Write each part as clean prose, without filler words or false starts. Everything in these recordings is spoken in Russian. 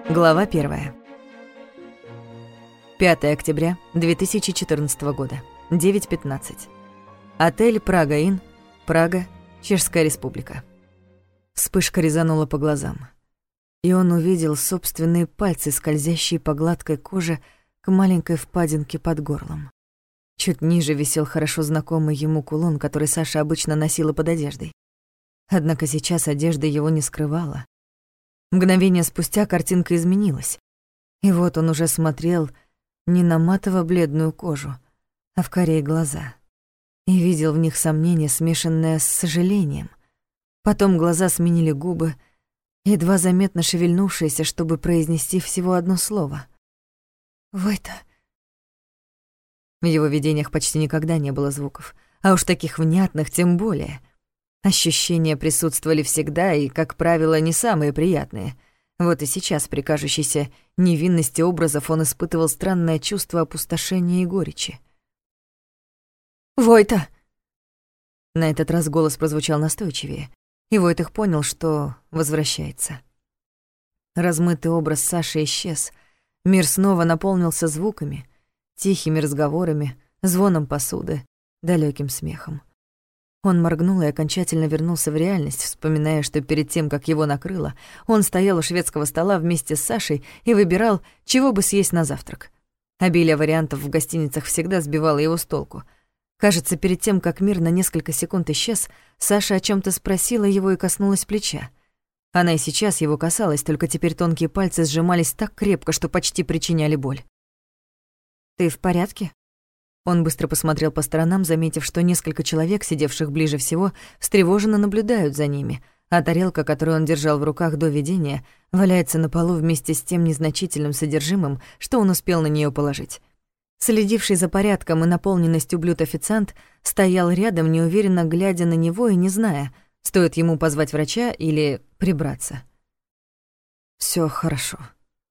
Глава 1. 5 октября 2014 года, 9:15. Отель «Прага-Инн», Прага, Чешская Республика. Вспышка резанула по глазам, и он увидел собственные пальцы, скользящие по гладкой коже к маленькой впадинке под горлом. Чуть ниже висел хорошо знакомый ему кулон, который Саша обычно носила под одеждой. Однако сейчас одежда его не скрывала. Мгновение спустя картинка изменилась, и вот он уже смотрел не на матово-бледную кожу, а в карие глаза, и видел в них сомнение, смешанное с сожалением. Потом глаза сменили губы, едва заметно шевельнувшиеся, чтобы произнести всего одно слово. «Войта». В его видениях почти никогда не было звуков, а уж таких внятных тем более. Ощущения присутствовали всегда и, как правило, не самые приятные. Вот и сейчас при кажущейся невинности образов он испытывал странное чувство опустошения и горечи. «Войта!» На этот раз голос прозвучал настойчивее, и Войтых понял, что возвращается. Размытый образ Саши исчез. Мир снова наполнился звуками, тихими разговорами, звоном посуды, далёким смехом. Он моргнул и окончательно вернулся в реальность, вспоминая, что перед тем, как его накрыло, он стоял у шведского стола вместе с Сашей и выбирал, чего бы съесть на завтрак. Обилие вариантов в гостиницах всегда сбивало его с толку. Кажется, перед тем, как мир на несколько секунд исчез, Саша о чём-то спросила его и коснулась плеча. Она и сейчас его касалась, только теперь тонкие пальцы сжимались так крепко, что почти причиняли боль. «Ты в порядке?» Он быстро посмотрел по сторонам, заметив, что несколько человек, сидевших ближе всего, встревоженно наблюдают за ними, а тарелка, которую он держал в руках до видения, валяется на полу вместе с тем незначительным содержимым, что он успел на неё положить. Следивший за порядком и наполненностью блюд официант стоял рядом, неуверенно глядя на него и не зная, стоит ему позвать врача или прибраться. «Всё хорошо»,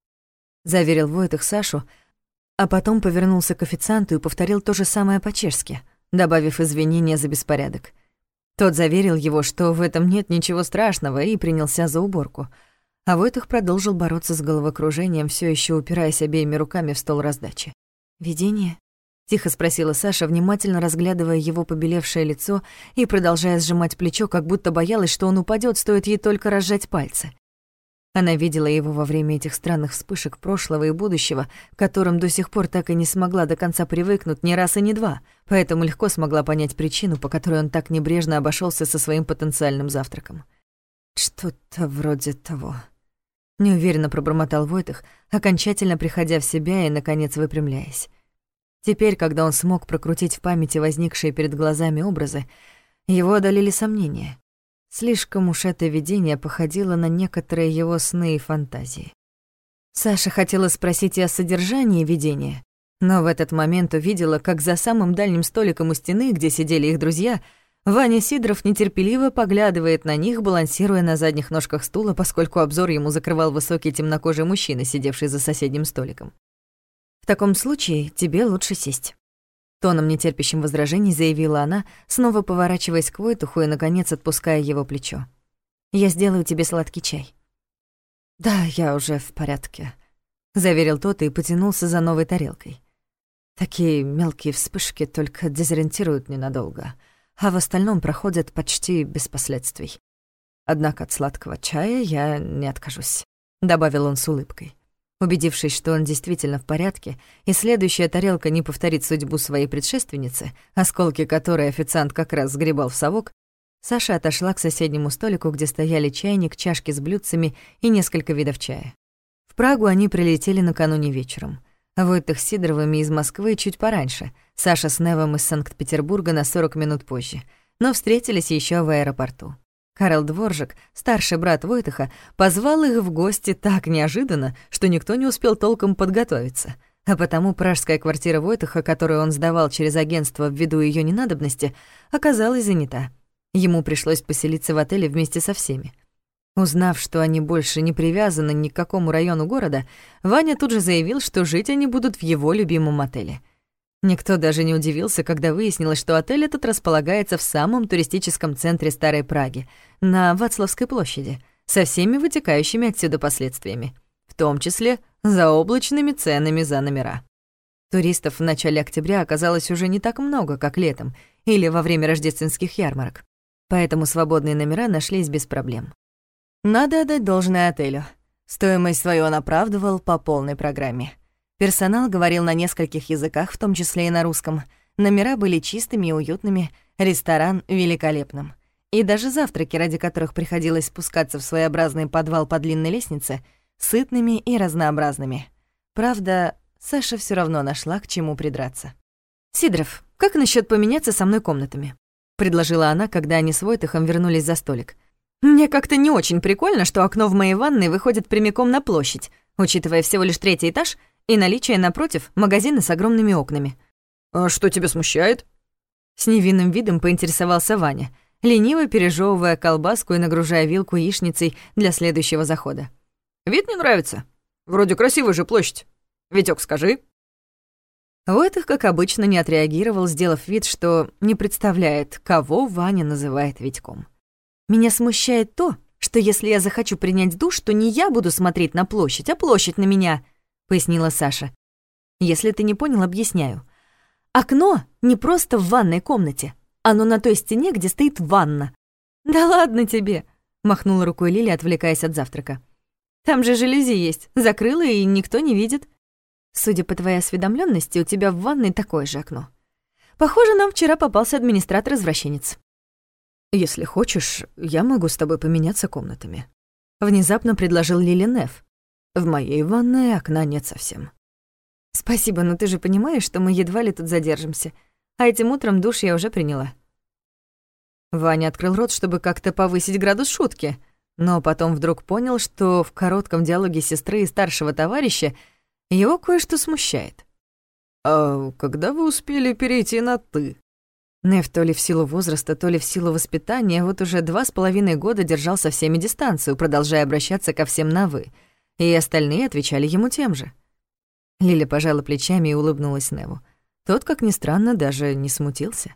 — заверил Войтых Сашу, а потом повернулся к официанту и повторил то же самое по-чешски, добавив извинения за беспорядок. Тот заверил его, что в этом нет ничего страшного, и принялся за уборку. А Войтых продолжил бороться с головокружением, всё ещё упираясь обеими руками в стол раздачи. «Видение?» — тихо спросила Саша, внимательно разглядывая его побелевшее лицо и продолжая сжимать плечо, как будто боялась, что он упадёт, стоит ей только разжать пальцы. Она видела его во время этих странных вспышек прошлого и будущего, к которым до сих пор так и не смогла до конца привыкнуть ни раз и ни два, поэтому легко смогла понять причину, по которой он так небрежно обошёлся со своим потенциальным завтраком. «Что-то вроде того», — неуверенно пробормотал Войтых, окончательно приходя в себя и, наконец, выпрямляясь. Теперь, когда он смог прокрутить в памяти возникшие перед глазами образы, его одолели сомнения. Слишком уж это видение походило на некоторые его сны и фантазии. Саша хотела спросить и о содержании видения, но в этот момент увидела, как за самым дальним столиком у стены, где сидели их друзья, Ваня Сидоров нетерпеливо поглядывает на них, балансируя на задних ножках стула, поскольку обзор ему закрывал высокий темнокожий мужчина, сидевший за соседним столиком. «В таком случае тебе лучше сесть», — тоном нетерпящим возражений заявила она, снова поворачиваясь к Войтуху и, наконец, отпуская его плечо. «Я сделаю тебе сладкий чай». «Да, я уже в порядке», — заверил тот и потянулся за новой тарелкой. «Такие мелкие вспышки только дезориентируют ненадолго, а в остальном проходят почти без последствий. Однако от сладкого чая я не откажусь», — добавил он с улыбкой. Убедившись, что он действительно в порядке, и следующая тарелка не повторит судьбу своей предшественницы, осколки которой официант как раз сгребал в совок, Саша отошла к соседнему столику, где стояли чайник, чашки с блюдцами и несколько видов чая. В Прагу они прилетели накануне вечером. Войтых с Сидоровыми из Москвы чуть пораньше, Саша с Невом из Санкт-Петербурга на 40 минут позже, но встретились ещё в аэропорту. Карл Дворжик, старший брат Войтыха, позвал их в гости так неожиданно, что никто не успел толком подготовиться. А потому пражская квартира Войтыха, которую он сдавал через агентство ввиду её ненадобности, оказалась занята. Ему пришлось поселиться в отеле вместе со всеми. Узнав, что они больше не привязаны ни к какому району города, Ваня тут же заявил, что жить они будут в его любимом отеле. Никто даже не удивился, когда выяснилось, что отель этот располагается в самом туристическом центре Старой Праги, на Вацлавской площади, со всеми вытекающими отсюда последствиями. В том числе заоблачными ценами за номера. Туристов в начале октября оказалось уже не так много, как летом или во время рождественских ярмарок, поэтому свободные номера нашлись без проблем. Надо отдать должное отелю. Стоимость свою он оправдывал по полной программе. Персонал говорил на нескольких языках, в том числе и на русском. Номера были чистыми и уютными, ресторан — великолепным. И даже завтраки, ради которых приходилось спускаться в своеобразный подвал по длинной лестнице, сытными и разнообразными. Правда, Саша всё равно нашла к чему придраться. «Сидоров, как насчёт поменяться со мной комнатами?» — предложила она, когда они с Войтахом вернулись за столик. «Мне как-то не очень прикольно, что окно в моей ванной выходит прямиком на площадь, учитывая всего лишь 3-й этаж и наличие напротив магазина с огромными окнами». «А что тебя смущает?» С невинным видом поинтересовался Ваня, лениво пережевывая колбаску и нагружая вилку яичницей для следующего захода. «Вид не нравится? Вроде красивая же площадь. Витёк, скажи». Войтах, как обычно, не отреагировал, сделав вид, что не представляет, кого Ваня называет Витьком. «Меня смущает то, что если я захочу принять душ, то не я буду смотреть на площадь, а площадь на меня», — пояснила Саша. «Если ты не понял, объясняю. Окно не просто в ванной комнате. Оно на той стене, где стоит ванна». «Да ладно тебе», — махнула рукой Лиля, отвлекаясь от завтрака. «Там же жалюзи есть. Закрыла, и никто не видит. Судя по твоей осведомленности, у тебя в ванной такое же окно. Похоже, нам вчера попался администратор-извращенец». «Если хочешь, я могу с тобой поменяться комнатами», — внезапно предложил Лили Неф. «В моей ванной окна нет совсем». «Спасибо, но ты же понимаешь, что мы едва ли тут задержимся. А этим утром душ я уже приняла». Ваня открыл рот, чтобы как-то повысить градус шутки, но потом вдруг понял, что в коротком диалоге сестры и старшего товарища его кое-что смущает. «А когда вы успели перейти на «ты»?» Неф то ли в силу возраста, то ли в силу воспитания вот уже 2,5 года держал со всеми дистанцию, продолжая обращаться ко всем на «вы», и остальные отвечали ему тем же. Лиля пожала плечами и улыбнулась Неву. Тот, как ни странно, даже не смутился.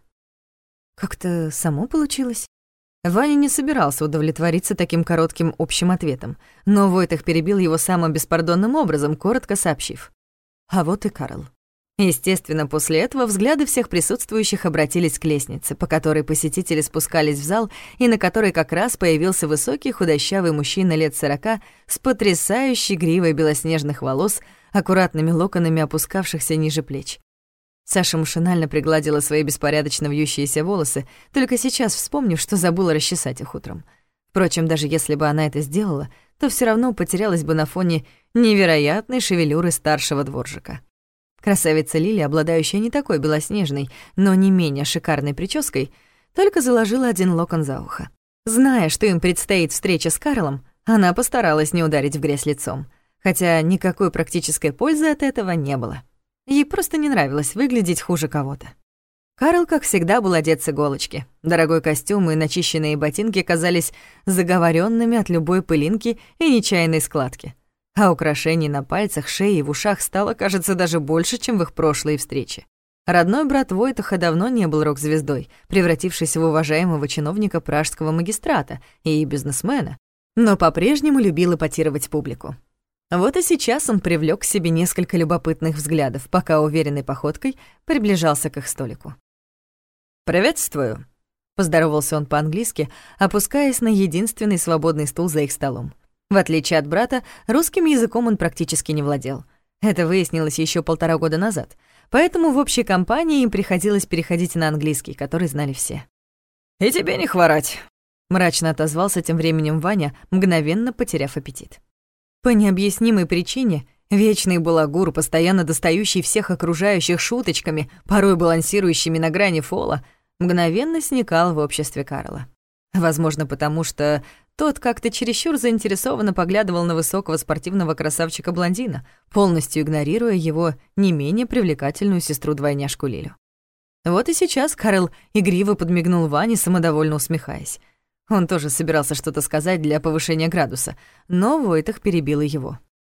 Как-то само получилось. Ваня не собирался удовлетвориться таким коротким общим ответом, но Войтах перебил его самым беспардонным образом, коротко сообщив. А вот и Карл. Естественно, после этого взгляды всех присутствующих обратились к лестнице, по которой посетители спускались в зал, и на которой как раз появился высокий худощавый мужчина лет 40 с потрясающей гривой белоснежных волос, аккуратными локонами опускавшихся ниже плеч. Саша машинально пригладила свои беспорядочно вьющиеся волосы, только сейчас вспомнив, что забыла расчесать их утром. Впрочем, даже если бы она это сделала, то всё равно потерялась бы на фоне невероятной шевелюры старшего дворжика. Красавица Лили, обладающая не такой белоснежной, но не менее шикарной прической, только заложила один локон за ухо. Зная, что им предстоит встреча с Карлом, она постаралась не ударить в грязь лицом, хотя никакой практической пользы от этого не было. Ей просто не нравилось выглядеть хуже кого-то. Карл, как всегда, был одет с иголочки. Дорогой костюм и начищенные ботинки казались заговоренными от любой пылинки и нечаянной складки. А украшений на пальцах, шее и в ушах стало, кажется, даже больше, чем в их прошлые встречи. Родной брат Войтаха давно не был рок-звездой, превратившись в уважаемого чиновника пражского магистрата и бизнесмена, но по-прежнему любил эпатировать публику. Вот и сейчас он привлёк к себе несколько любопытных взглядов, пока уверенной походкой приближался к их столику. «Приветствую», — поздоровался он по-английски, опускаясь на единственный свободный стул за их столом. В отличие от брата, русским языком он практически не владел. Это выяснилось ещё 1,5 года назад, поэтому в общей компании им приходилось переходить на английский, который знали все. «И тебе не хворать», — мрачно отозвался тем временем Ваня, мгновенно потеряв аппетит. По необъяснимой причине вечный балагур, постоянно достающий всех окружающих шуточками, порой балансирующими на грани фола, мгновенно сникал в обществе Карла. Возможно, потому что тот как-то чересчур заинтересованно поглядывал на высокого спортивного красавчика-блондина, полностью игнорируя его не менее привлекательную сестру-двойняшку Лилю. Вот и сейчас Карл игриво подмигнул Ване, самодовольно усмехаясь. Он тоже собирался что-то сказать для повышения градуса, но Войтах перебил его.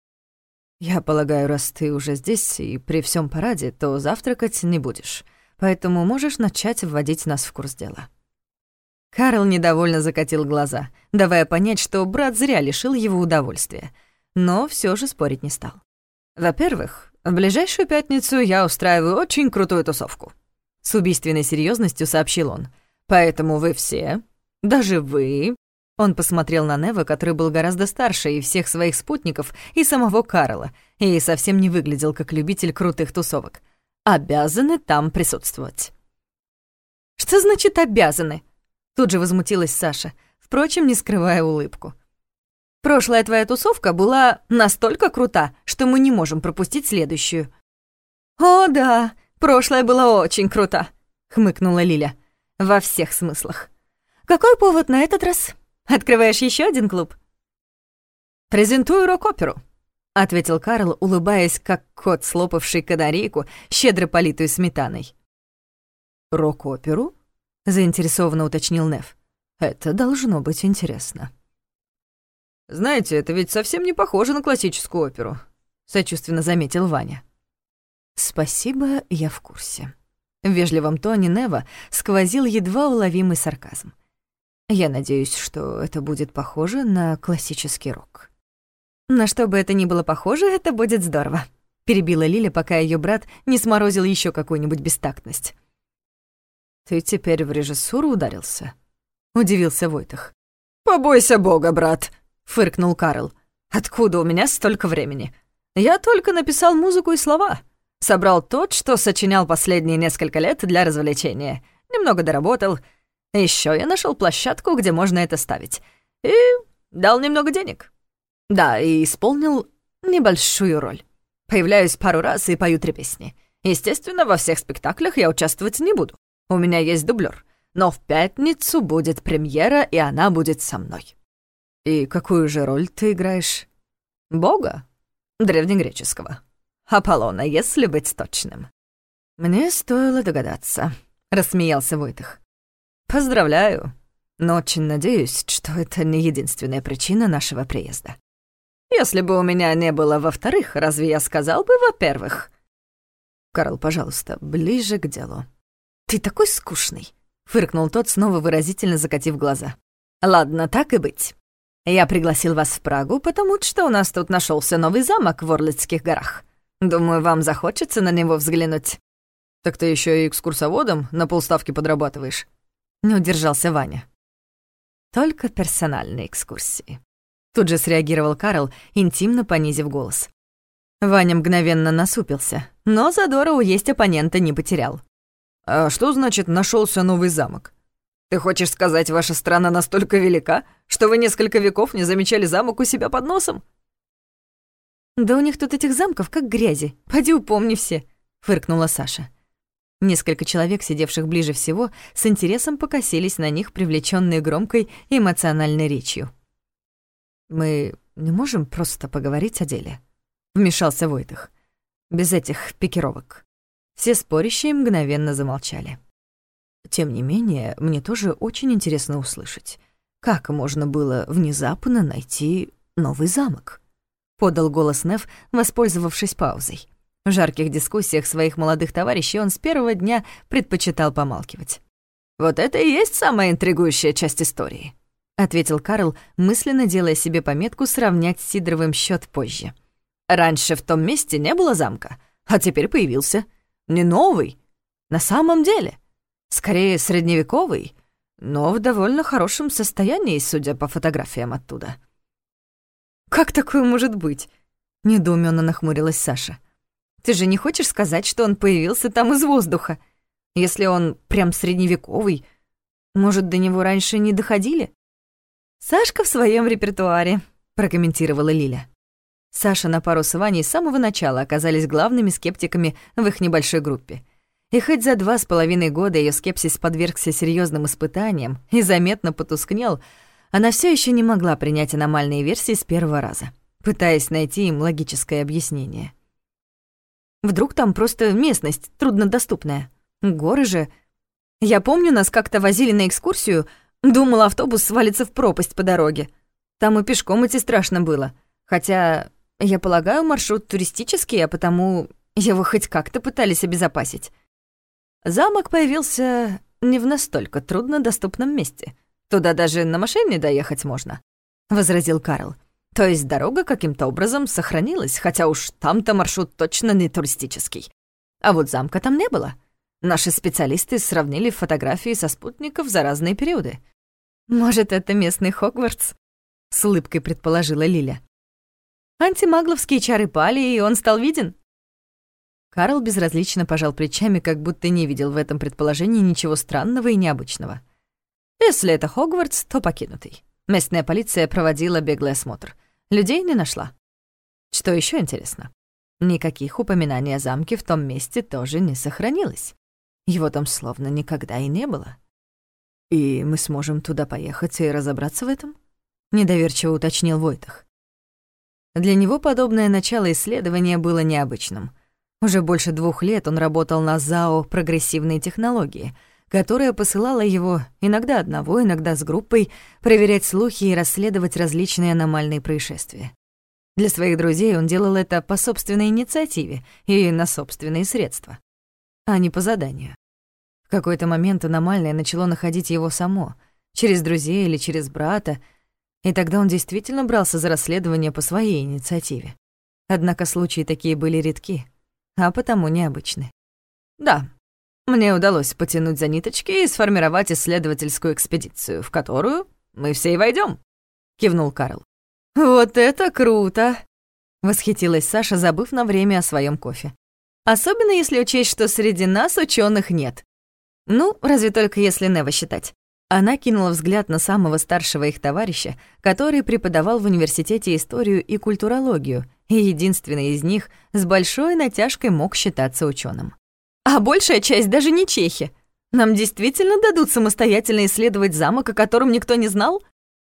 «Я полагаю, раз ты уже здесь и при всем параде, то завтракать не будешь, поэтому можешь начать вводить нас в курс дела». Карл недовольно закатил глаза, давая понять, что брат зря лишил его удовольствия. но все же спорить не стал. «Во-первых, в ближайшую пятницу я устраиваю очень крутую тусовку», — с убийственной серьезностью сообщил он. «Поэтому вы все, даже вы...» Он посмотрел на Нева, который был гораздо старше и всех своих спутников, и самого Карла, и совсем не выглядел как любитель крутых тусовок. «Обязаны там присутствовать». «Что значит «обязаны»?» Тут же возмутилась Саша, впрочем, не скрывая улыбку. «Прошлая твоя тусовка была настолько крута, что мы не можем пропустить следующую». «О, да, прошлая была очень крута», — хмыкнула Лиля. «Во всех смыслах. Какой повод на этот раз? Открываешь еще один клуб?» «Презентую рок-оперу», — ответил Карл, улыбаясь, как кот, слопавший канарейку, щедро политую сметаной. «Рок-оперу?» — заинтересованно уточнил Нев. «Это должно быть интересно». «Знаете, это ведь совсем не похоже на классическую оперу», — сочувственно заметил Ваня. «Спасибо, я в курсе». В вежливом тоне Нева сквозил едва уловимый сарказм. «Я надеюсь, что это будет похоже на классический рок». «На что бы это ни было похоже, это будет здорово», — перебила Лиля, пока ее брат не сморозил еще какую-нибудь бестактность. «Ты теперь в режиссуру ударился?» — удивился Войтах. «Побойся бога, брат», — фыркнул Карл. «Откуда у меня столько времени? Я только написал музыку и слова. Собрал тот, что сочинял последние несколько лет для развлечения. Немного доработал. Еще я нашел площадку, где можно это ставить. И дал немного денег. Да, и исполнил небольшую роль. Появляюсь пару раз и пою 3 песни. Естественно, во всех спектаклях я участвовать не буду. У меня есть дублер. Но в пятницу будет премьера, и она будет со мной». «И какую же роль ты играешь?» «Бога? Древнегреческого. Аполлона, если быть точным». «Мне стоило догадаться», — рассмеялся Войтах. «Поздравляю, но очень надеюсь, что это не единственная причина нашего приезда. Если бы у меня не было во-вторых, разве я сказал бы во-первых?» «Карл, пожалуйста, ближе к делу». «Ты такой скучный», — фыркнул тот, снова выразительно закатив глаза. «Ладно, так и быть. Я пригласил вас в Прагу, потому что у нас тут нашелся новый замок в Орлицких горах. Думаю, вам захочется на него взглянуть». «Так ты еще и экскурсоводом на полставки подрабатываешь?» — не удержался Ваня. «Только персональные экскурсии». Тут же среагировал Карл, интимно понизив голос. Ваня мгновенно насупился, но задора уесть оппонента не потерял. «А что значит «нашелся новый замок»? Ты хочешь сказать, ваша страна настолько велика, что вы несколько веков не замечали замок у себя под носом?» «Да у них тут этих замков как грязи, поди упомни все», — фыркнула Саша. Несколько человек, сидевших ближе всего, с интересом покосились на них, привлечённые громкой эмоциональной речью. «Мы не можем просто поговорить о деле?» — вмешался Войтах. «Без этих пикировок». Все спорящие мгновенно замолчали. «Тем не менее, мне тоже очень интересно услышать, как можно было внезапно найти новый замок?» — подал голос Нев, воспользовавшись паузой. В жарких дискуссиях своих молодых товарищей он с первого дня предпочитал помалкивать. «Вот это и есть самая интригующая часть истории», — ответил Карл, мысленно делая себе пометку сравнять с Сидоровым счёт позже. «Раньше в том месте не было замка, а теперь появился. Не новый, на самом деле. Скорее, средневековый, но в довольно хорошем состоянии, судя по фотографиям оттуда». «Как такое может быть?» — недоумённо нахмурилась Саша. «Ты же не хочешь сказать, что он появился там из воздуха? Если он прям средневековый, может, до него раньше не доходили?» «Сашка в своем репертуаре», — прокомментировала Лиля. Саша на пару с Ваней с самого начала оказались главными скептиками в их небольшой группе. И хоть за 2,5 года ее скепсис подвергся серьезным испытаниям и заметно потускнел, она все еще не могла принять аномальные версии с первого раза, пытаясь найти им логическое объяснение. Вдруг там просто местность труднодоступная. Горы же... Я помню, нас как-то возили на экскурсию, думала, автобус свалится в пропасть по дороге. Там и пешком идти страшно было. Хотя, я полагаю, маршрут туристический, а потому его хоть как-то пытались обезопасить. Замок появился не в настолько труднодоступном месте. Туда даже на машине доехать можно, — возразил Карл. То есть дорога каким-то образом сохранилась, хотя уж там-то маршрут точно не туристический. А вот замка там не было. Наши специалисты сравнили фотографии со спутников за разные периоды. «Может, это местный Хогвартс?» — с улыбкой предположила Лиля. «Антимагловские чары пали, и он стал виден?» Карл безразлично пожал плечами, как будто не видел в этом предположении ничего странного и необычного. Если это Хогвартс, то покинутый. Местная полиция проводила беглый осмотр. Людей не нашла. Что еще интересно? Никаких упоминаний о замке в том месте тоже не сохранилось. Его там словно никогда и не было. «И мы сможем туда поехать и разобраться в этом?» — недоверчиво уточнил Войтах. Для него подобное начало исследования было необычным. Уже больше 2 лет он работал на ЗАО «Прогрессивные технологии», которая посылала его иногда одного, иногда с группой проверять слухи и расследовать различные аномальные происшествия. Для своих друзей он делал это по собственной инициативе и на собственные средства, а не по заданию. В какой-то момент аномальное начало находить его само, через друзей или через брата, и тогда он действительно брался за расследование по своей инициативе. Однако случаи такие были редки, а потому необычны. Да, мне удалось потянуть за ниточки и сформировать исследовательскую экспедицию, в которую мы все и войдём, кивнул Карл. «Вот это круто!» — восхитилась Саша, забыв на время о своем кофе. «Особенно если учесть, что среди нас ученых нет. Ну, разве только если Нева считать». Она кинула взгляд на самого старшего их товарища, который преподавал в университете историю и культурологию, и единственный из них с большой натяжкой мог считаться ученым. «А большая часть даже не чехи. Нам действительно дадут самостоятельно исследовать замок, о котором никто не знал?»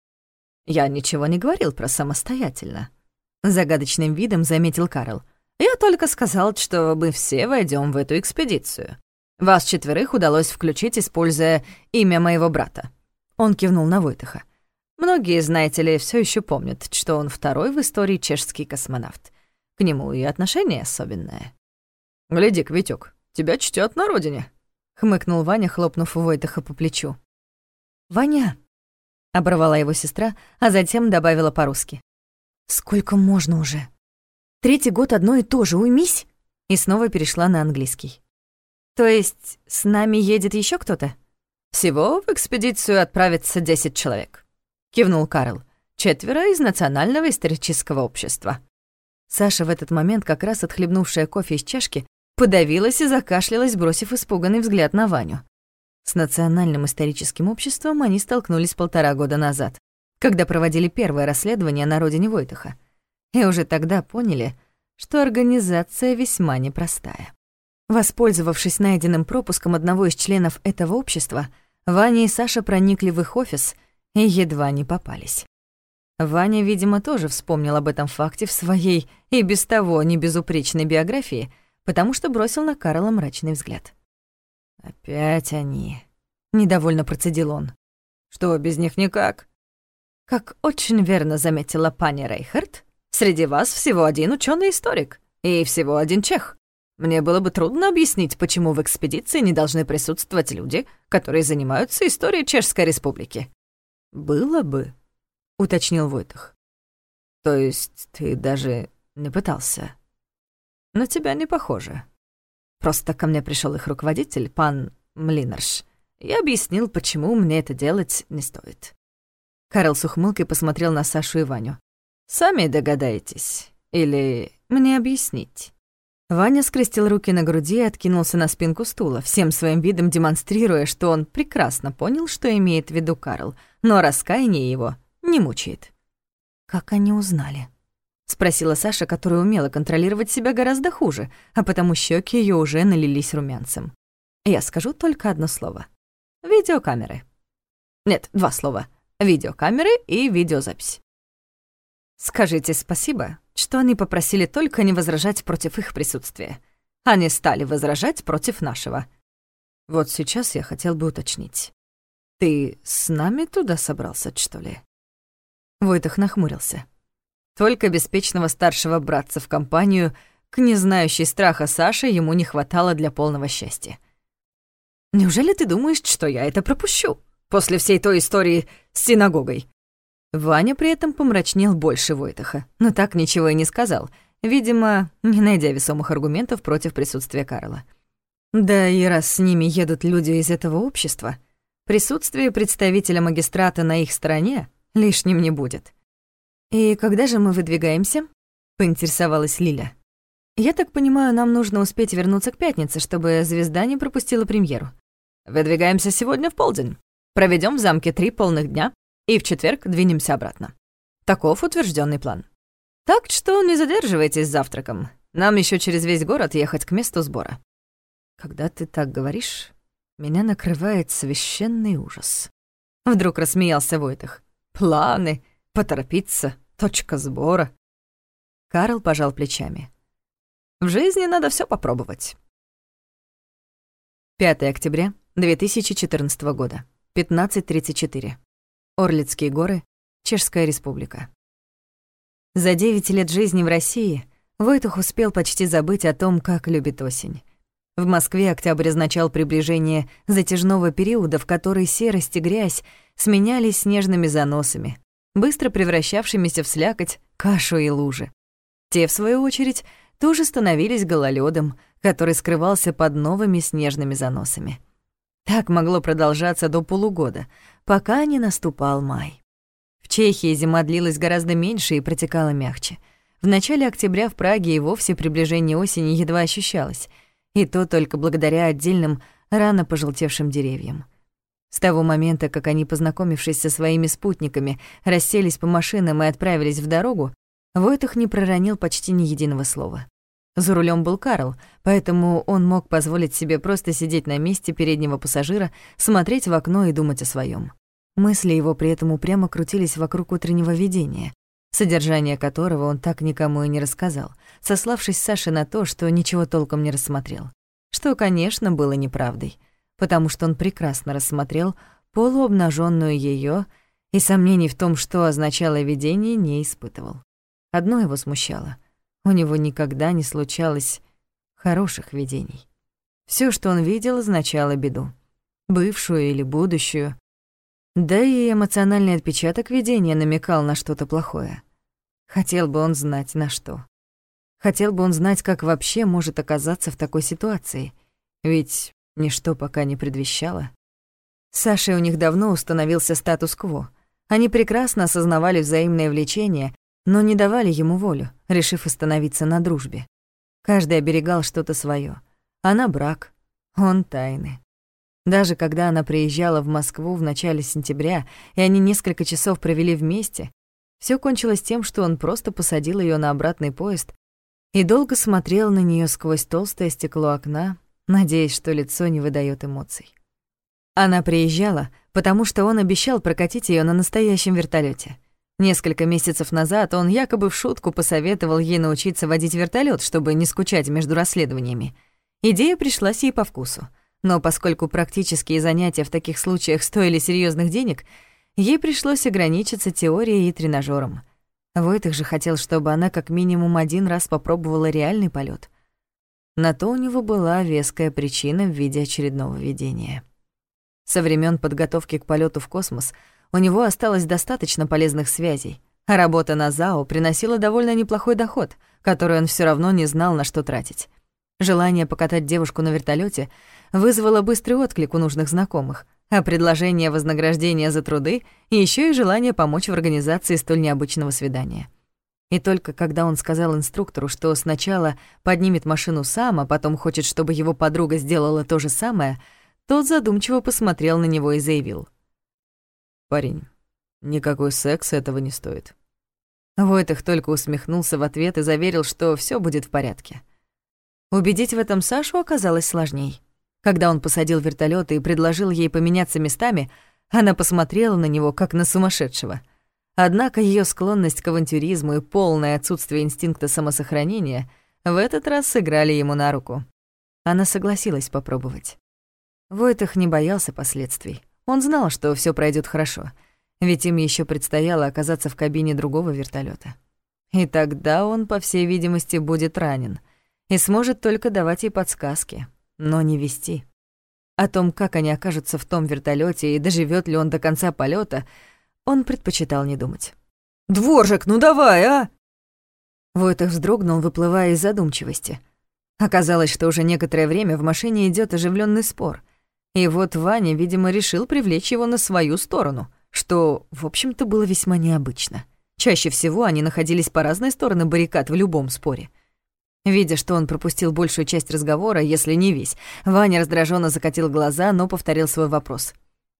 «Я ничего не говорил про самостоятельно», — загадочным видом заметил Карл. «Я только сказал, что мы все войдём в эту экспедицию. Вас 4 удалось включить, используя имя моего брата». Он кивнул на Войтаха. «Многие, знаете ли, всё ещё помнят, что он 2-й в истории чешский космонавт. К нему и отношение особенное». «Гляди-ка, Витёк, тебя чтят на родине», — хмыкнул Ваня, хлопнув Войтаха по плечу. «Ваня», — оборвала его сестра, а затем добавила по-русски. «Сколько можно уже? 3-й год одно и то же, уймись!» И снова перешла на английский. «То есть с нами едет ещё кто-то?» «Всего в экспедицию отправится 10 человек», — кивнул Карл. 4 из Национального исторического общества». Саша в этот момент, как раз отхлебнувшая кофе из чашки, подавилась и закашлялась, бросив испуганный взгляд на Ваню. С Национальным историческим обществом они столкнулись 1,5 года назад, когда проводили первое расследование на родине Войтаха. И уже тогда поняли, что организация весьма непростая. Воспользовавшись найденным пропуском одного из членов этого общества, Ваня и Саша проникли в их офис и едва не попались. Ваня, видимо, тоже вспомнил об этом факте в своей и без того небезупречной биографии, потому что бросил на Карла мрачный взгляд. «Опять они», — недовольно процедил он. «Что, без них никак?» «Как очень верно заметила пани Рейхард, среди вас всего 1 учёный-историк и всего 1 чех. Мне было бы трудно объяснить, почему в экспедиции не должны присутствовать люди, которые занимаются историей Чешской Республики». «Было бы», — уточнил Войтах. «То есть ты даже не пытался?» «На тебя не похоже. Просто ко мне пришёл их руководитель, пан Млинарш, и объяснил, почему мне это делать не стоит». Карл с ухмылкой посмотрел на Сашу и Ваню. «Сами догадаетесь? Или мне объяснить?» Ваня скрестил руки на груди и откинулся на спинку стула, всем своим видом демонстрируя, что он прекрасно понял, что имеет в виду Карл, но раскаяние его не мучает. «Как они узнали?» — спросила Саша, которая умела контролировать себя гораздо хуже, а потому щеки её уже налились румянцем. «Я скажу только одно слово. Видеокамеры. Нет, 2 слова. Видеокамеры и видеозапись. Скажите спасибо, что они попросили только не возражать против их присутствия. Они стали возражать против нашего. Вот сейчас я хотел бы уточнить. Ты с нами туда собрался, что ли?» Войтах нахмурился. Только беспечного старшего братца в компанию к не знающей страха Саше ему не хватало для полного счастья. «Неужели ты думаешь, что я это пропущу после всей той истории с синагогой?» Ваня при этом помрачнел больше Войтаха, но так ничего и не сказал, видимо, не найдя весомых аргументов против присутствия Карла. Да и раз с ними едут люди из этого общества, присутствие представителя магистрата на их стороне лишним не будет. «И когда же мы выдвигаемся?» — поинтересовалась Лиля. «Я так понимаю, нам нужно успеть вернуться к пятнице, чтобы «Звезда» не пропустила премьеру». «Выдвигаемся сегодня в полдень. Проведём в замке 3 полных дня и в четверг двинемся обратно. Таков утверждённый план. Так что не задерживайтесь с завтраком. Нам ещё через весь город ехать к месту сбора». «Когда ты так говоришь, меня накрывает священный ужас». Вдруг рассмеялся Войтах. «Планы, поторопиться, точка сбора». Карл пожал плечами. «В жизни надо всё попробовать». 5 октября 2014 года, 15:34. Орлицкие горы, Чешская республика. За 9 лет жизни в России Войтах успел почти забыть о том, как любит осень. В Москве октябрь означал приближение затяжного периода, в который серость и грязь сменялись снежными заносами, быстро превращавшимися в слякоть, кашу и лужи. Те, в свою очередь, тоже становились гололёдом, который скрывался под новыми снежными заносами. Так могло продолжаться до полугода, пока не наступал май. В Чехии зима длилась гораздо меньше и протекала мягче. В начале октября в Праге и вовсе приближение осени едва ощущалось, и то только благодаря отдельным, рано пожелтевшим деревьям. С того момента, как они, познакомившись со своими спутниками, расселись по машинам и отправились в дорогу, Войтах не проронил почти ни единого слова. За рулем был Карл, поэтому он мог позволить себе просто сидеть на месте переднего пассажира, смотреть в окно и думать о своем. Мысли его при этом упрямо крутились вокруг утреннего видения, содержание которого он так никому и не рассказал, сославшись Саше на то, что ничего толком не рассмотрел. Что, конечно, было неправдой, потому что он прекрасно рассмотрел полуобнаженную ее и сомнений в том, что означало видение, не испытывал. Одно его смущало. У него никогда не случалось хороших видений. Всё, что он видел, означало беду. Бывшую или будущую. Да и эмоциональный отпечаток видения намекал на что-то плохое. Хотел бы он знать, на что. Хотел бы он знать, как вообще может оказаться в такой ситуации. Ведь ничто пока не предвещало. С Сашей у них давно установился статус-кво. Они прекрасно осознавали взаимное влечение, но не давали ему волю, решив остановиться на дружбе. Каждый оберегал что-то своё. Она брак, он тайны. Даже когда она приезжала в Москву в начале сентября, и они несколько часов провели вместе, всё кончилось тем, что он просто посадил её на обратный поезд и долго смотрел на неё сквозь толстое стекло окна, надеясь, что лицо не выдаёт эмоций. Она приезжала, потому что он обещал прокатить её на настоящем вертолёте. Несколько месяцев назад он якобы в шутку посоветовал ей научиться водить вертолёт, чтобы не скучать между расследованиями. Идея пришлась ей по вкусу, но поскольку практические занятия в таких случаях стоили серьёзных денег, ей пришлось ограничиться теорией и тренажёром. Войтах же хотел, чтобы она как минимум 1 раз попробовала реальный полёт. На то у него была веская причина в виде очередного видения. Со времён подготовки к полёту в космос у него осталось достаточно полезных связей, а работа на ЗАО приносила довольно неплохой доход, который он всё равно не знал, на что тратить. Желание покатать девушку на вертолёте вызвало быстрый отклик у нужных знакомых, а предложение вознаграждения за труды ещё и желание помочь в организации столь необычного свидания. И только когда он сказал инструктору, что сначала поднимет машину сам, а потом хочет, чтобы его подруга сделала то же самое, тот задумчиво посмотрел на него и заявил: «Парень, никакой секс этого не стоит». Войтах только усмехнулся в ответ и заверил, что всё будет в порядке. Убедить в этом Сашу оказалось сложней. Когда он посадил вертолёт и предложил ей поменяться местами, она посмотрела на него, как на сумасшедшего. Однако её склонность к авантюризму и полное отсутствие инстинкта самосохранения в этот раз сыграли ему на руку. Она согласилась попробовать. Войтах не боялся последствий. Он знал, что всё пройдёт хорошо, ведь им ещё предстояло оказаться в кабине другого вертолёта. И тогда он, по всей видимости, будет ранен и сможет только давать ей подсказки, но не вести. О том, как они окажутся в том вертолёте и доживёт ли он до конца полёта, он предпочитал не думать. «Дворжик, ну давай, а!» Войтых вздрогнул, выплывая из задумчивости. Оказалось, что уже некоторое время в машине идёт оживлённый спор. И вот Ваня, видимо, решил привлечь его на свою сторону, что, в общем-то, было весьма необычно. Чаще всего они находились по разные стороны баррикад в любом споре. Видя, что он пропустил большую часть разговора, если не весь, Ваня раздражённо закатил глаза, но повторил свой вопрос.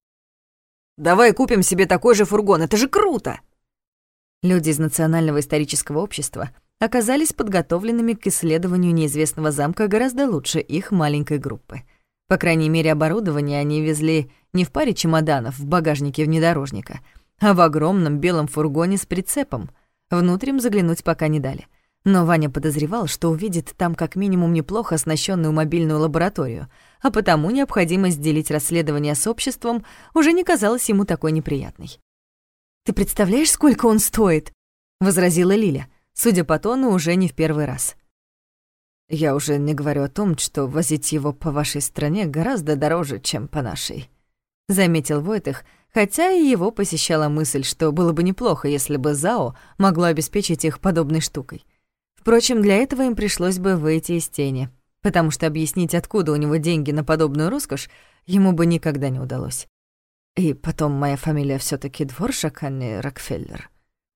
«Давай купим себе такой же фургон, это же круто!» Люди из Национального исторического общества оказались подготовленными к исследованию неизвестного замка гораздо лучше их маленькой группы. По крайней мере, оборудование они везли не в паре чемоданов в багажнике внедорожника, а в огромном белом фургоне с прицепом. Внутрь им заглянуть пока не дали. Но Ваня подозревал, что увидит там как минимум неплохо оснащенную мобильную лабораторию, а потому необходимость делить расследование с обществом уже не казалась ему такой неприятной. «Ты представляешь, сколько он стоит?» — возразила Лиля, судя по тону, уже не в первый раз. «Я уже не говорю о том, что возить его по вашей стране гораздо дороже, чем по нашей», — заметил Войтых, хотя и его посещала мысль, что было бы неплохо, если бы ЗАО могло обеспечить их подобной штукой. Впрочем, для этого им пришлось бы выйти из тени, потому что объяснить, откуда у него деньги на подобную роскошь, ему бы никогда не удалось. И потом, моя фамилия всё-таки Дворжак, а не Рокфеллер.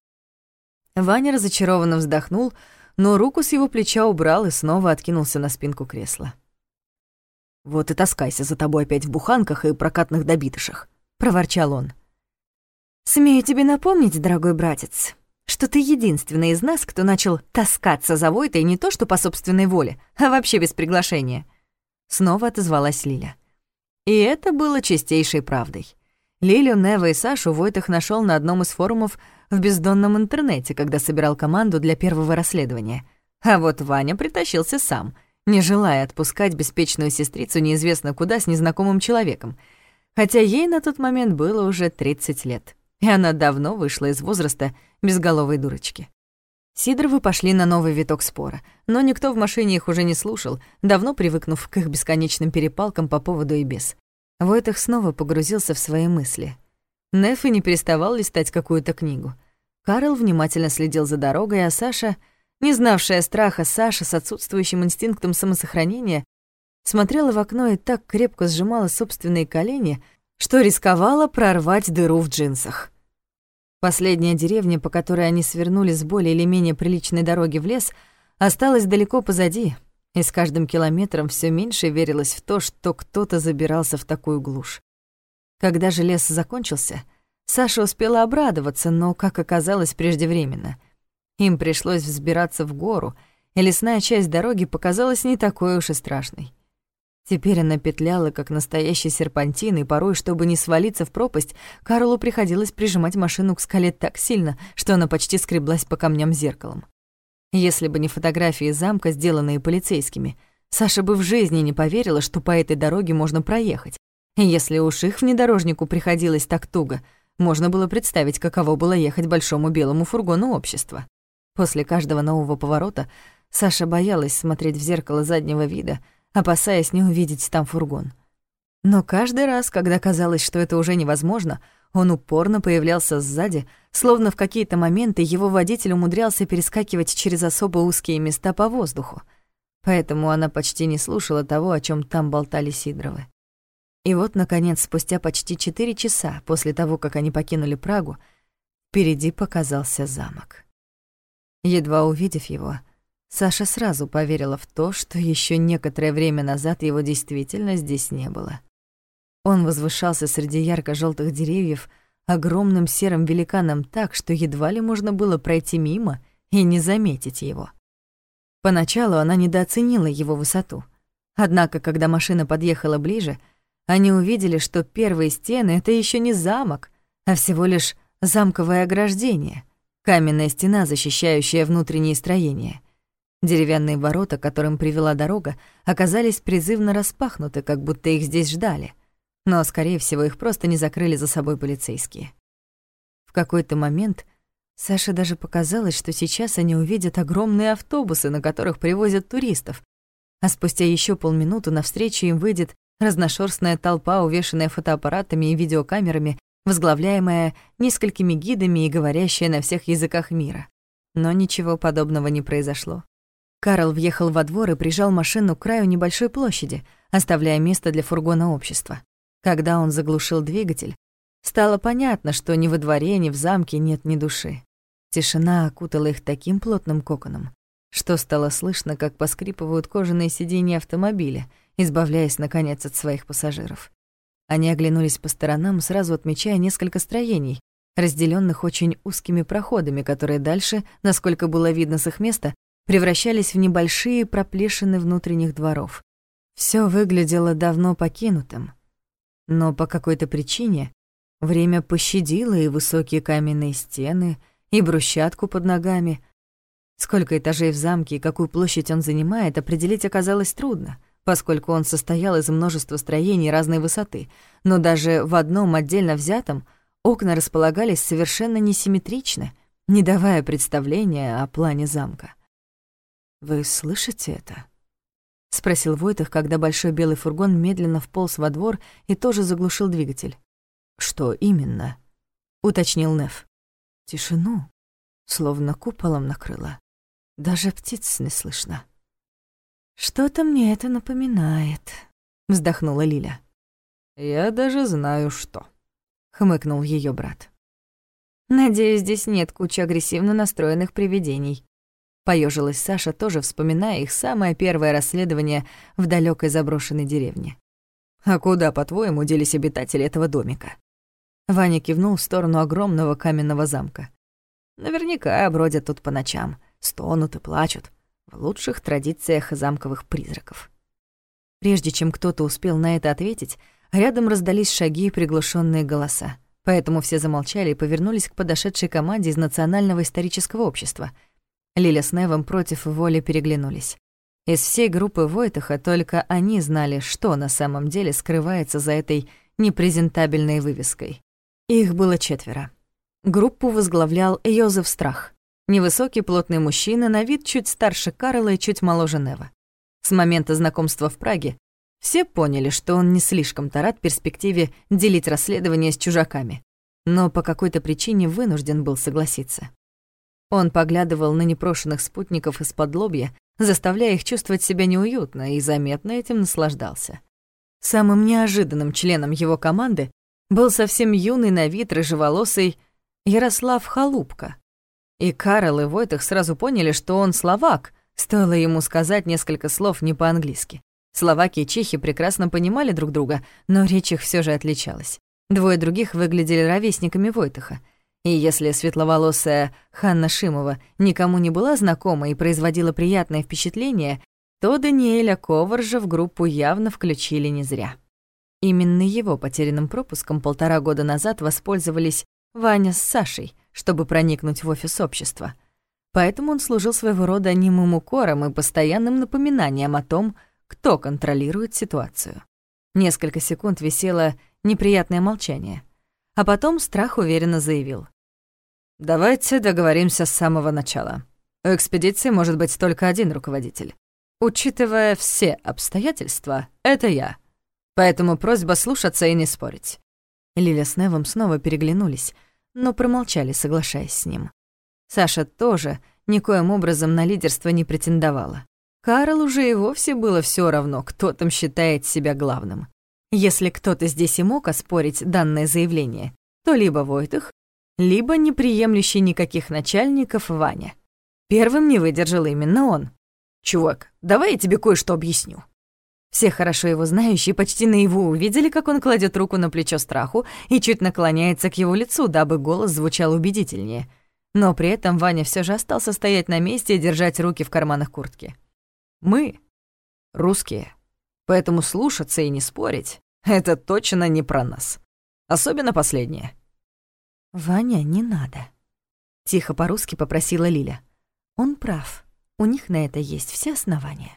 Ваня разочарованно вздохнул, но руку с его плеча убрал и снова откинулся на спинку кресла. «Вот и таскайся за тобой опять в буханках и прокатных добитышах», — проворчал он. «Смею тебе напомнить, дорогой братец, что ты единственный из нас, кто начал таскаться за Войтой не то что по собственной воле, а вообще без приглашения». Снова отозвалась Лиля. И это было чистейшей правдой. Лилю, Нева и Сашу Войтых нашёл на одном из форумов в бездонном интернете, когда собирал команду для первого расследования. А вот Ваня притащился сам, не желая отпускать беспечную сестрицу неизвестно куда с незнакомым человеком, хотя ей на тот момент было уже 30 лет, и она давно вышла из возраста безголовой дурочки. Сидоровы пошли на новый виток спора, но никто в машине их уже не слушал, давно привыкнув к их бесконечным перепалкам по поводу и без. Войтых снова погрузился в свои мысли. Неф и не переставал листать какую-то книгу. Карл внимательно следил за дорогой, а Саша, не знавшая страха Саша с отсутствующим инстинктом самосохранения, смотрела в окно и так крепко сжимала собственные колени, что рисковала прорвать дыру в джинсах. Последняя деревня, по которой они свернули с более или менее приличной дороги в лес, осталась далеко позади, и с каждым километром всё меньше верилось в то, что кто-то забирался в такую глушь. Когда же лес закончился, Саша успела обрадоваться, но, как оказалось, преждевременно. Им пришлось взбираться в гору, и лесная часть дороги показалась не такой уж и страшной. Теперь она петляла, как настоящий серпантин, и порой, чтобы не свалиться в пропасть, Карлу приходилось прижимать машину к скале так сильно, что она почти скреблась по камням зеркалом. Если бы не фотографии замка, сделанные полицейскими, Саша бы в жизни не поверила, что по этой дороге можно проехать. И если уж их внедорожнику приходилось так туго, можно было представить, каково было ехать большому белому фургону общества. После каждого нового поворота Саша боялась смотреть в зеркало заднего вида, опасаясь не увидеть там фургон. Но каждый раз, когда казалось, что это уже невозможно, он упорно появлялся сзади, словно в какие-то моменты его водитель умудрялся перескакивать через особо узкие места по воздуху. Поэтому она почти не слушала того, о чём там болтали Сидоровы. И вот, наконец, спустя почти 4 часа после того, как они покинули Прагу, впереди показался замок. Едва увидев его, Саша сразу поверила в то, что ещё некоторое время назад его действительно здесь не было. Он возвышался среди ярко-жёлтых деревьев огромным серым великаном так, что едва ли можно было пройти мимо и не заметить его. Поначалу она недооценила его высоту. Однако, когда машина подъехала ближе, они увидели, что первые стены — это ещё не замок, а всего лишь замковое ограждение, каменная стена, защищающая внутренние строения. Деревянные ворота, к которым привела дорога, оказались призывно распахнуты, как будто их здесь ждали. Но, скорее всего, их просто не закрыли за собой полицейские. В какой-то момент Саше даже показалось, что сейчас они увидят огромные автобусы, на которых привозят туристов, а спустя ещё полминуты навстречу им выйдет разношёрстная толпа, увешанная фотоаппаратами и видеокамерами, возглавляемая несколькими гидами и говорящая на всех языках мира. Но ничего подобного не произошло. Карл въехал во двор и прижал машину к краю небольшой площади, оставляя место для фургона общества. Когда он заглушил двигатель, стало понятно, что ни во дворе, ни в замке нет ни души. Тишина окутала их таким плотным коконом, что стало слышно, как поскрипывают кожаные сиденья автомобиля, избавляясь, наконец, от своих пассажиров. Они оглянулись по сторонам, сразу отмечая несколько строений, разделённых очень узкими проходами, которые дальше, насколько было видно с их места, превращались в небольшие проплешины внутренних дворов. Всё выглядело давно покинутым, но по какой-то причине время пощадило и высокие каменные стены, и брусчатку под ногами. Сколько этажей в замке и какую площадь он занимает, определить оказалось трудно, поскольку он состоял из множества строений разной высоты, но даже в одном отдельно взятом окна располагались совершенно несимметрично, не давая представления о плане замка. «Вы слышите это?» — спросил Войтых, когда большой белый фургон медленно вполз во двор и тоже заглушил двигатель. «Что именно?» — уточнил Неф. «Тишину, словно куполом накрыло. Даже птиц не слышно». «Что-то мне это напоминает», — вздохнула Лиля. «Я даже знаю, что», — хмыкнул её брат. «Надеюсь, здесь нет кучи агрессивно настроенных привидений», — поёжилась Саша, тоже вспоминая их самое первое расследование в далёкой заброшенной деревне. «А куда, по-твоему, делись обитатели этого домика?» Ваня кивнул в сторону огромного каменного замка. «Наверняка бродят тут по ночам, стонут и плачут, в лучших традициях замковых призраков». Прежде чем кто-то успел на это ответить, рядом раздались шаги и приглушенные голоса, поэтому все замолчали и повернулись к подошедшей команде из Национального исторического общества. Лиля с Невом против воли переглянулись. Из всей группы Войтаха только они знали, что на самом деле скрывается за этой непрезентабельной вывеской. Их было 4. Группу возглавлял Йозеф Страх, невысокий плотный мужчина, на вид чуть старше Карла и чуть моложе Нева. С момента знакомства в Праге все поняли, что он не слишком-то рад перспективе делить расследование с чужаками, но по какой-то причине вынужден был согласиться. Он поглядывал на непрошенных спутников из-под-лобья, заставляя их чувствовать себя неуютно, и заметно этим наслаждался. Самым неожиданным членом его команды был совсем юный на вид рыжеволосый Ярослав Халупка. И Карл и Войтах сразу поняли, что он словак, стоило ему сказать несколько слов не по-английски. Словаки и чехи прекрасно понимали друг друга, но речь их всё же отличалась. 2 других выглядели ровесниками Войтаха. И если светловолосая Ханна Шимова никому не была знакома и производила приятное впечатление, то Даниэля Коваржа в группу явно включили не зря. Именно его потерянным пропуском 1,5 года назад воспользовались Ваня с Сашей, чтобы проникнуть в офис общества. Поэтому он служил своего рода немым укором и постоянным напоминанием о том, кто контролирует ситуацию. Несколько секунд висело неприятное молчание. А потом Страх уверенно заявил: «Давайте договоримся с самого начала. У экспедиции может быть только один руководитель. Учитывая все обстоятельства, это я. Поэтому просьба слушаться и не спорить». Лиля с Невом снова переглянулись, но промолчали, соглашаясь с ним. Саша тоже никоим образом на лидерство не претендовала. Карл уже и вовсе было всё равно, кто там считает себя главным. Если кто-то здесь и мог оспорить данное заявление, то либо Войтах, либо неприемлющий никаких начальников Ваня. Первым не выдержал именно он. «Чувак, давай я тебе кое-что объясню». Все хорошо его знающие почти наяву увидели, как он кладет руку на плечо Страху и чуть наклоняется к его лицу, дабы голос звучал убедительнее. Но при этом Ваня всё же остался стоять на месте и держать руки в карманах куртки. «Мы русские, поэтому слушаться и не спорить — это точно не про нас. Особенно последнее». «Ваня, не надо», — тихо по-русски попросила Лиля. «Он прав. У них на это есть все основания».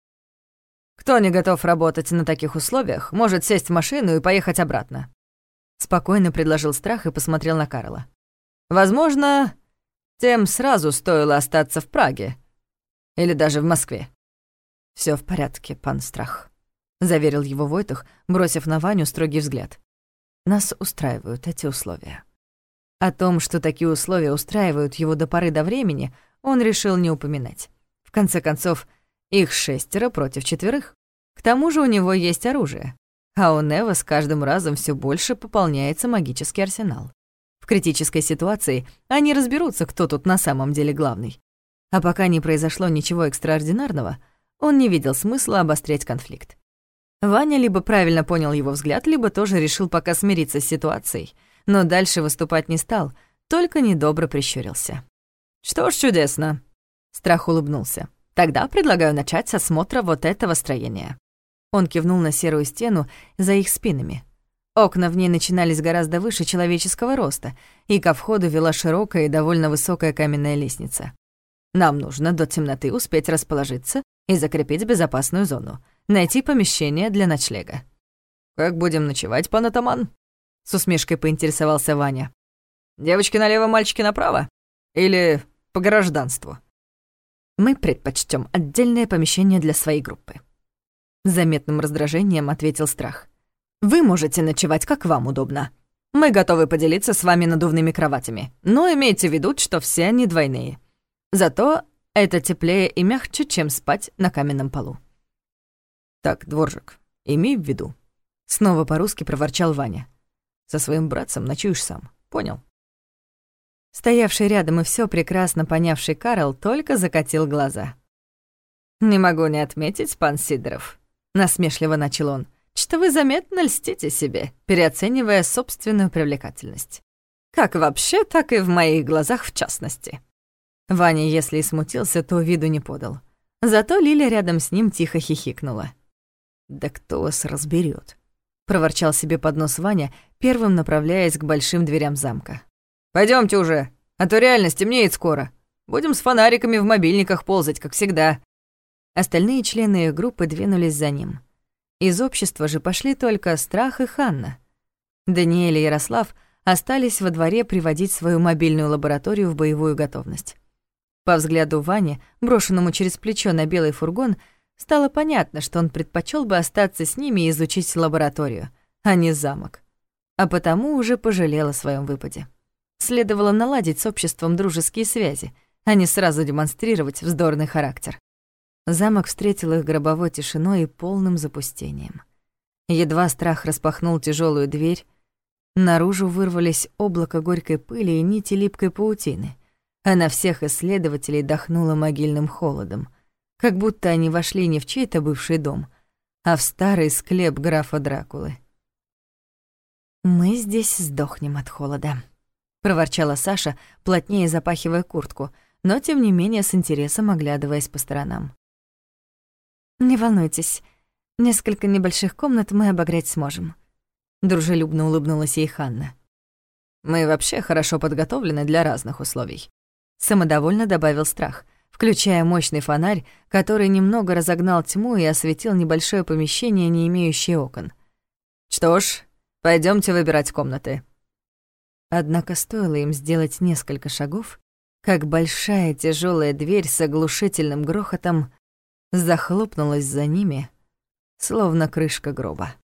«Кто не готов работать на таких условиях, может сесть в машину и поехать обратно», — спокойно предложил Страх и посмотрел на Карла. «Возможно, тем сразу стоило остаться в Праге. Или даже в Москве». «Всё в порядке, пан Страх», — заверил его Войтах, бросив на Ваню строгий взгляд. Нас устраивают эти условия». О том, что такие условия устраивают его до поры до времени, он решил не упоминать. В конце концов, их 6 против 4. К тому же у него есть оружие, а у Нева с каждым разом все больше пополняется магический арсенал. В критической ситуации они разберутся, кто тут на самом деле главный. А пока не произошло ничего экстраординарного, он не видел смысла обострять конфликт. Ваня либо правильно понял его взгляд, либо тоже решил пока смириться с ситуацией, но дальше выступать не стал, только недобро прищурился. «Что ж, чудесно!» Страх улыбнулся. «Тогда предлагаю начать с осмотра вот этого строения». Он кивнул на серую стену за их спинами. Окна в ней начинались гораздо выше человеческого роста, и ко входу вела широкая и довольно высокая каменная лестница. Нам нужно до темноты успеть расположиться и закрепить безопасную зону, найти помещение для ночлега. «Как будем ночевать, пан атаман?» — с усмешкой поинтересовался Ваня. «Девочки налево, мальчики направо? Или по гражданству?» «Мы предпочтём отдельное помещение для своей группы», — с заметным раздражением ответил Страх. «Вы можете ночевать, как вам удобно. Мы готовы поделиться с вами надувными кроватями, но имейте в виду, что все они двойные. Зато это теплее и мягче, чем спать на каменном полу». «Так, дворжик, имей в виду», — снова по-русски проворчал Ваня. «Со своим братцем ночуешь сам, понял?» Стоявший рядом и всё прекрасно понявший Карл только закатил глаза. «Не могу не отметить, пан Сидоров», — насмешливо начал он, «что вы заметно льстите себе, переоценивая собственную привлекательность. Как вообще, так и в моих глазах в частности». Ваня, если и смутился, то виду не подал. Зато Лиля рядом с ним тихо хихикнула. «Да кто вас разберёт?» — проворчал себе под нос Ваня, первым направляясь к большим дверям замка. «Пойдёмте уже, а то реально стемнеет скоро. Будем с фонариками в мобильниках ползать, как всегда». Остальные члены их группы двинулись за ним. Из общества же пошли только Страх и Ханна. Даниэль и Ярослав остались во дворе приводить свою мобильную лабораторию в боевую готовность. По взгляду Вани, брошенному через плечо на белый фургон, стало понятно, что он предпочёл бы остаться с ними и изучить лабораторию, а не замок. А потому уже пожалел о своём выпаде. Следовало наладить с обществом дружеские связи, а не сразу демонстрировать вздорный характер. Замок встретил их гробовой тишиной и полным запустением. Едва Страх распахнул тяжелую дверь, наружу вырвались облако горькой пыли и нити липкой паутины, а на всех исследователей дохнуло могильным холодом, как будто они вошли не в чей-то бывший дом, а в старый склеп графа Дракулы. «Мы здесь сдохнем от холода», — проворчала Саша, плотнее запахивая куртку, но тем не менее с интересом оглядываясь по сторонам. «Не волнуйтесь, несколько небольших комнат мы обогреть сможем», — дружелюбно улыбнулась ей Ханна. «Мы вообще хорошо подготовлены для разных условий», — самодовольно добавил Страх, включая мощный фонарь, который немного разогнал тьму и осветил небольшое помещение, не имеющее окон. «Что ж, пойдёмте выбирать комнаты». Однако стоило им сделать несколько шагов, как большая тяжелая дверь с оглушительным грохотом захлопнулась за ними, словно крышка гроба.